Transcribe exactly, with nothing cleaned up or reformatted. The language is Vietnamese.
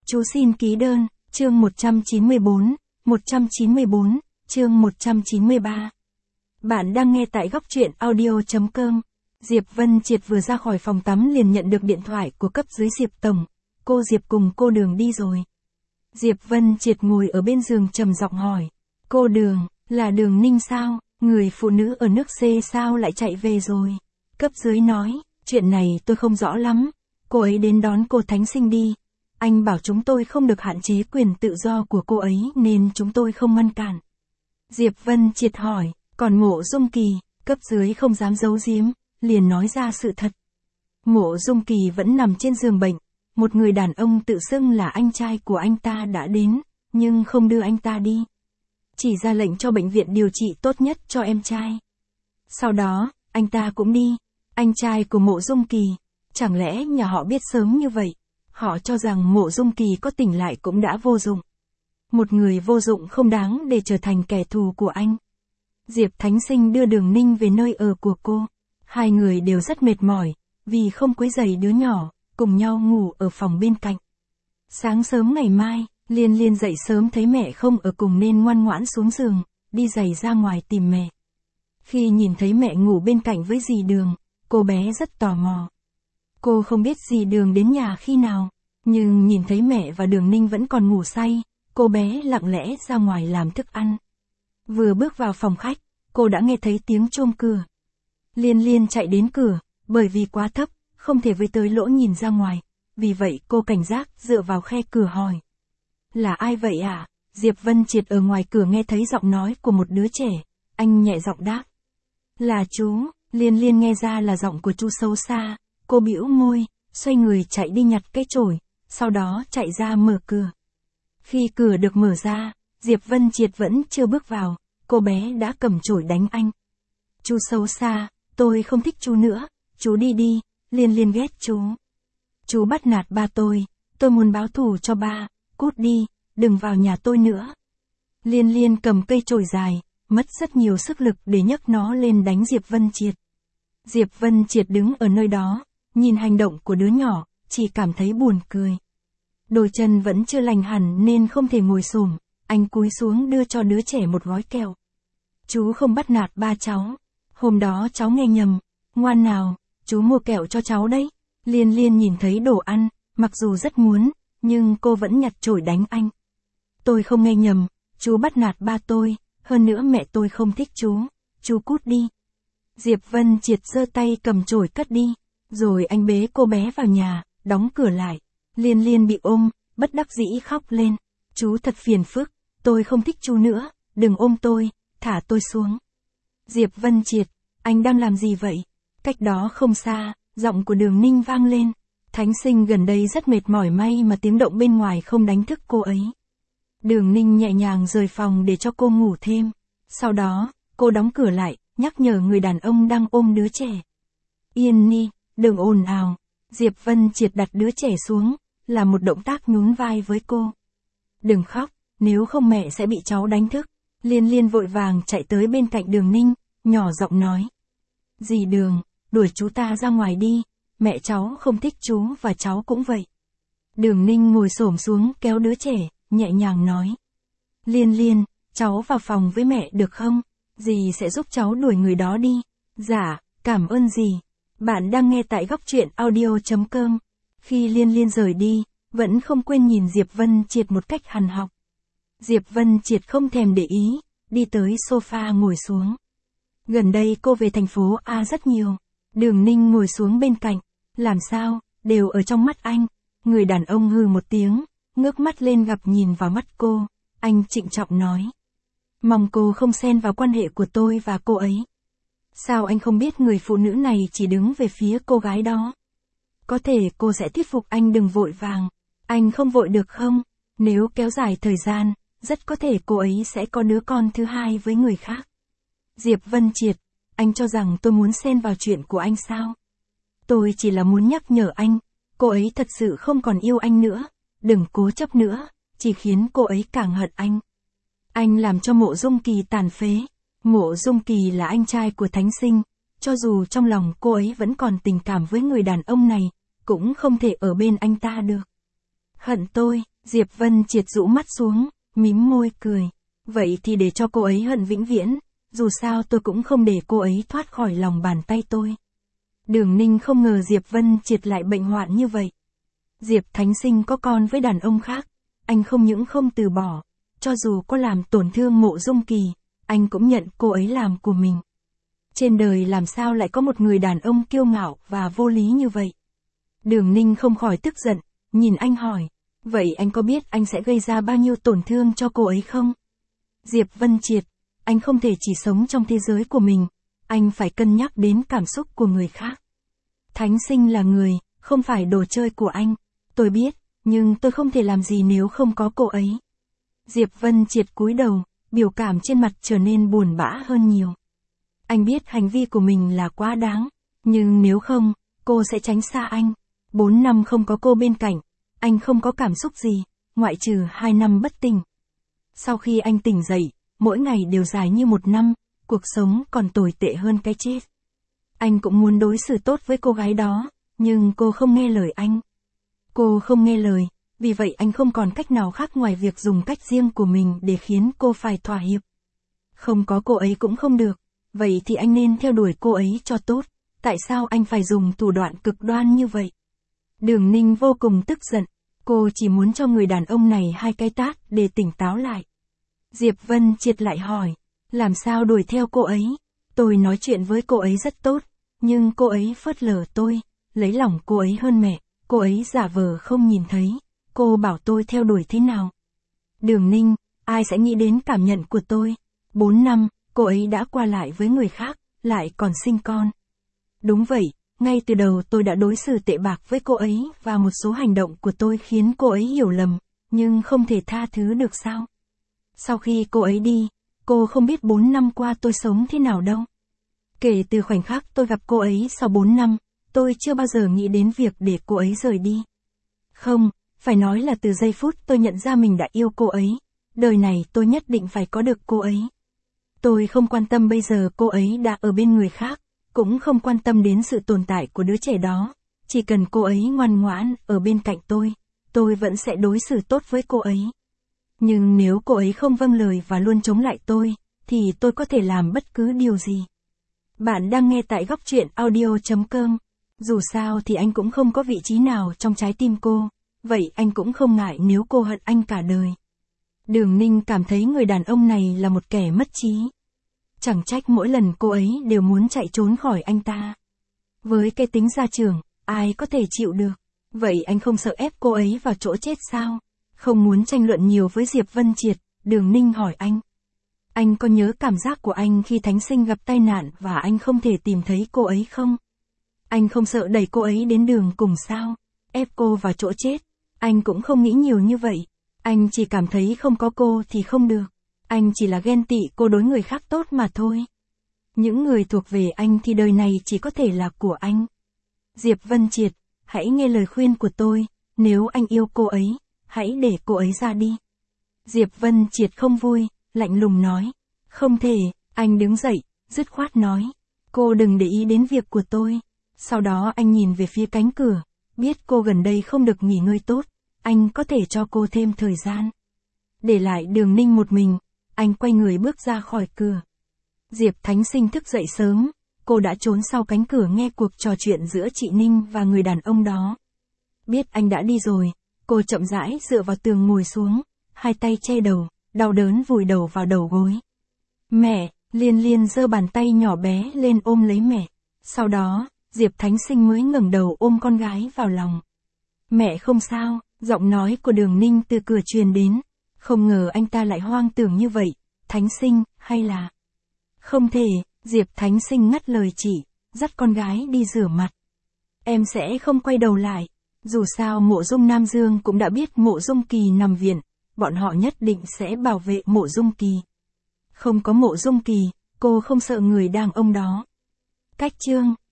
Chú xin ký đơn, chương một trăm chín mươi bốn, một trăm chín mươi bốn, chương một trăm chín mươi ba. Bạn đang nghe tại góc truyện audio chấm com. Diệp Vân Triệt vừa ra khỏi phòng tắm liền nhận được điện thoại của cấp dưới Diệp Tổng. Cô Diệp cùng cô Đường đi rồi. Diệp Vân Triệt ngồi ở bên giường trầm giọng hỏi. Cô Đường, là Đường Ninh sao? Người phụ nữ ở nước C sao lại chạy về rồi? Cấp dưới nói, chuyện này tôi không rõ lắm. Cô ấy đến đón cô Thánh Sinh đi. Anh bảo chúng tôi không được hạn chế quyền tự do của cô ấy nên chúng tôi không ngăn cản. Diệp Vân Triệt hỏi, còn Mộ Dung Kỳ, cấp dưới không dám giấu giếm, liền nói ra sự thật. Mộ Dung Kỳ vẫn nằm trên giường bệnh, một người đàn ông tự xưng là anh trai của anh ta đã đến, nhưng không đưa anh ta đi. Chỉ ra lệnh cho bệnh viện điều trị tốt nhất cho em trai. Sau đó, anh ta cũng đi, anh trai của Mộ Dung Kỳ, chẳng lẽ nhà họ biết sớm như vậy? Họ cho rằng Mộ Dung Kỳ có tỉnh lại cũng đã vô dụng. Một người vô dụng không đáng để trở thành kẻ thù của anh. Diệp Thánh Sinh đưa Đường Ninh về nơi ở của cô. Hai người đều rất mệt mỏi, vì không quấy rầy đứa nhỏ, cùng nhau ngủ ở phòng bên cạnh. Sáng sớm ngày mai, Liên Liên dậy sớm thấy mẹ không ở cùng nên ngoan ngoãn xuống giường, đi giày ra ngoài tìm mẹ. Khi nhìn thấy mẹ ngủ bên cạnh với dì Đường, cô bé rất tò mò. Cô không biết dì Đường đến nhà khi nào, nhưng nhìn thấy mẹ và Đường Ninh vẫn còn ngủ say, cô bé lặng lẽ ra ngoài làm thức ăn. Vừa bước vào phòng khách, cô đã nghe thấy tiếng chuông cửa. Liên Liên chạy đến cửa, bởi vì quá thấp, không thể với tới lỗ nhìn ra ngoài, vì vậy cô cảnh giác dựa vào khe cửa hỏi. Là ai vậy ạ? À? Diệp Vân Triệt ở ngoài cửa nghe thấy giọng nói của một đứa trẻ, anh nhẹ giọng đáp. Là chú. Liên Liên nghe ra là giọng của chú xấu xa, cô bĩu môi, xoay người chạy đi nhặt cái chổi, sau đó chạy ra mở cửa. Khi cửa được mở ra, Diệp Vân Triệt vẫn chưa bước vào, cô bé đã cầm chổi đánh anh. Chú xấu xa, tôi không thích chú nữa, chú đi đi. Liên Liên ghét chú. Chú bắt nạt ba tôi, tôi muốn báo thù cho ba, cút đi, đừng vào nhà tôi nữa. Liên Liên cầm cây chổi dài, mất rất nhiều sức lực để nhấc nó lên đánh Diệp Vân Triệt. Diệp Vân Triệt đứng ở nơi đó, nhìn hành động của đứa nhỏ, chỉ cảm thấy buồn cười. Đôi chân vẫn chưa lành hẳn nên không thể ngồi xổm, anh cúi xuống đưa cho đứa trẻ một gói kẹo. Chú không bắt nạt ba cháu, hôm đó cháu nghe nhầm, ngoan nào, chú mua kẹo cho cháu đấy. Liên Liên nhìn thấy đồ ăn, mặc dù rất muốn, nhưng cô vẫn nhặt chổi đánh anh. Tôi không nghe nhầm, chú bắt nạt ba tôi, hơn nữa mẹ tôi không thích chú, chú cút đi. Diệp Vân Triệt giơ tay cầm chổi cất đi, rồi anh bế cô bé vào nhà, đóng cửa lại. Liên Liên bị ôm, bất đắc dĩ khóc lên. Chú thật phiền phức, tôi không thích chú nữa, đừng ôm tôi, thả tôi xuống. Diệp Vân Triệt, anh đang làm gì vậy? Cách đó không xa, giọng của Đường Ninh vang lên. Thánh Sinh gần đây rất mệt mỏi, may mà tiếng động bên ngoài không đánh thức cô ấy. Đường Ninh nhẹ nhàng rời phòng để cho cô ngủ thêm. Sau đó, cô đóng cửa lại, nhắc nhở người đàn ông đang ôm đứa trẻ. Yên Ni, đừng ồn ào. Diệp Vân Triệt đặt đứa trẻ xuống, là một động tác nhún vai với cô. Đừng khóc, nếu không mẹ sẽ bị cháu đánh thức. Liên Liên vội vàng chạy tới bên cạnh Đường Ninh, nhỏ giọng nói. Dì Đường, đuổi chú ta ra ngoài đi, mẹ cháu không thích chú và cháu cũng vậy. Đường Ninh ngồi xổm xuống kéo đứa trẻ, nhẹ nhàng nói. Liên Liên, cháu vào phòng với mẹ được không? Dì sẽ giúp cháu đuổi người đó đi. Dạ, cảm ơn dì. Bạn đang nghe tại góc truyện audio chấm com. Khi Liên Liên rời đi, vẫn không quên nhìn Diệp Vân Triệt một cách hằn học. Diệp Vân Triệt không thèm để ý, đi tới sofa ngồi xuống. Gần đây cô về thành phố A rất nhiều. Đường Ninh ngồi xuống bên cạnh. Làm sao, đều ở trong mắt anh. Người đàn ông hừ một tiếng, ngước mắt lên gặp nhìn vào mắt cô. Anh trịnh trọng nói. Mong cô không xen vào quan hệ của tôi và cô ấy. Sao anh không biết người phụ nữ này chỉ đứng về phía cô gái đó? Có thể cô sẽ thuyết phục anh đừng vội vàng. Anh không vội được không? Nếu kéo dài thời gian, rất có thể cô ấy sẽ có đứa con thứ hai với người khác. Diệp Vân Triệt, anh cho rằng tôi muốn xen vào chuyện của anh sao? Tôi chỉ là muốn nhắc nhở anh, cô ấy thật sự không còn yêu anh nữa. Đừng cố chấp nữa, chỉ khiến cô ấy càng hận anh. Anh làm cho Mộ Dung Kỳ tàn phế. Mộ Dung Kỳ là anh trai của Thánh Sinh, cho dù trong lòng cô ấy vẫn còn tình cảm với người đàn ông này, cũng không thể ở bên anh ta được. Hận tôi, Diệp Vân Triệt rũ mắt xuống, mím môi cười. Vậy thì để cho cô ấy hận vĩnh viễn, dù sao tôi cũng không để cô ấy thoát khỏi lòng bàn tay tôi. Đường Ninh không ngờ Diệp Vân Triệt lại bệnh hoạn như vậy. Diệp Thánh Sinh có con với đàn ông khác, anh không những không từ bỏ, cho dù có làm tổn thương Mộ Dung Kỳ, anh cũng nhận cô ấy làm của mình. Trên đời làm sao lại có một người đàn ông kiêu ngạo và vô lý như vậy? Đường Ninh không khỏi tức giận, nhìn anh hỏi, vậy anh có biết anh sẽ gây ra bao nhiêu tổn thương cho cô ấy không? Diệp Vân Triệt, anh không thể chỉ sống trong thế giới của mình, anh phải cân nhắc đến cảm xúc của người khác. Thánh Sinh là người, không phải đồ chơi của anh, tôi biết, nhưng tôi không thể làm gì nếu không có cô ấy. Diệp Vân Triệt cúi đầu, biểu cảm trên mặt trở nên buồn bã hơn nhiều. Anh biết hành vi của mình là quá đáng, nhưng nếu không, cô sẽ tránh xa anh. Bốn năm không có cô bên cạnh, anh không có cảm xúc gì, ngoại trừ hai năm bất tỉnh. Sau khi anh tỉnh dậy, mỗi ngày đều dài như một năm, cuộc sống còn tồi tệ hơn cái chết. Anh cũng muốn đối xử tốt với cô gái đó, nhưng cô không nghe lời anh. Cô không nghe lời, vì vậy anh không còn cách nào khác ngoài việc dùng cách riêng của mình để khiến cô phải thỏa hiệp. Không có cô ấy cũng không được, vậy thì anh nên theo đuổi cô ấy cho tốt, tại sao anh phải dùng thủ đoạn cực đoan như vậy? Đường Ninh vô cùng tức giận, cô chỉ muốn cho người đàn ông này hai cái tát để tỉnh táo lại. Diệp Vân Triệt lại hỏi, làm sao đuổi theo cô ấy? Tôi nói chuyện với cô ấy rất tốt, nhưng cô ấy phớt lờ tôi, lấy lòng cô ấy hơn mẹ, cô ấy giả vờ không nhìn thấy, cô bảo tôi theo đuổi thế nào? Đường Ninh, ai sẽ nghĩ đến cảm nhận của tôi? Bốn năm, cô ấy đã qua lại với người khác, lại còn sinh con. Đúng vậy, ngay từ đầu tôi đã đối xử tệ bạc với cô ấy và một số hành động của tôi khiến cô ấy hiểu lầm, nhưng không thể tha thứ được sao? Sau khi cô ấy đi, cô không biết bốn năm qua tôi sống thế nào đâu. Kể từ khoảnh khắc tôi gặp cô ấy sau bốn năm, tôi chưa bao giờ nghĩ đến việc để cô ấy rời đi. Không, phải nói là từ giây phút tôi nhận ra mình đã yêu cô ấy, đời này tôi nhất định phải có được cô ấy. Tôi không quan tâm bây giờ cô ấy đã ở bên người khác, cũng không quan tâm đến sự tồn tại của đứa trẻ đó, chỉ cần cô ấy ngoan ngoãn ở bên cạnh tôi, tôi vẫn sẽ đối xử tốt với cô ấy. Nhưng nếu cô ấy không vâng lời và luôn chống lại tôi, thì tôi có thể làm bất cứ điều gì. Bạn đang nghe tại góc truyện audio chấm com. Dù sao thì anh cũng không có vị trí nào trong trái tim cô, vậy anh cũng không ngại nếu cô hận anh cả đời. Đường Ninh cảm thấy người đàn ông này là một kẻ mất trí. Chẳng trách mỗi lần cô ấy đều muốn chạy trốn khỏi anh ta. Với cái tính gia trưởng, ai có thể chịu được? Vậy anh không sợ ép cô ấy vào chỗ chết sao? Không muốn tranh luận nhiều với Diệp Vân Triệt, Đường Ninh hỏi anh. Anh có nhớ cảm giác của anh khi Thánh Sinh gặp tai nạn và anh không thể tìm thấy cô ấy không? Anh không sợ đẩy cô ấy đến đường cùng sao? Ép cô vào chỗ chết. Anh cũng không nghĩ nhiều như vậy. Anh chỉ cảm thấy không có cô thì không được. Anh chỉ là ghen tị cô đối người khác tốt mà thôi. Những người thuộc về anh thì đời này chỉ có thể là của anh. Diệp Vân Triệt, hãy nghe lời khuyên của tôi, nếu anh yêu cô ấy, hãy để cô ấy ra đi. Diệp Vân Triệt không vui, lạnh lùng nói. Không thể, anh đứng dậy, dứt khoát nói. Cô đừng để ý đến việc của tôi. Sau đó anh nhìn về phía cánh cửa, biết cô gần đây không được nghỉ ngơi tốt, anh có thể cho cô thêm thời gian. Để lại Đường Ninh một mình, anh quay người bước ra khỏi cửa. Diệp Thánh Sinh thức dậy sớm, cô đã trốn sau cánh cửa nghe cuộc trò chuyện giữa chị Ninh và người đàn ông đó. Biết anh đã đi rồi, cô chậm rãi dựa vào tường ngồi xuống, hai tay che đầu, đau đớn vùi đầu vào đầu gối. Mẹ, Liên Liên giơ bàn tay nhỏ bé lên ôm lấy mẹ. Sau đó, Diệp Thánh Sinh mới ngẩng đầu ôm con gái vào lòng. Mẹ không sao, giọng nói của Đường Ninh từ cửa truyền đến. Không ngờ anh ta lại hoang tưởng như vậy. Thánh Sinh, hay là... Không thể, Diệp Thánh Sinh ngắt lời chị, dắt con gái đi rửa mặt. Em sẽ không quay đầu lại. Dù sao Mộ Dung Nam Dương cũng đã biết Mộ Dung Kỳ nằm viện, bọn họ nhất định sẽ bảo vệ Mộ Dung Kỳ. Không có Mộ Dung Kỳ, cô không sợ người đàn ông đó. Cách chương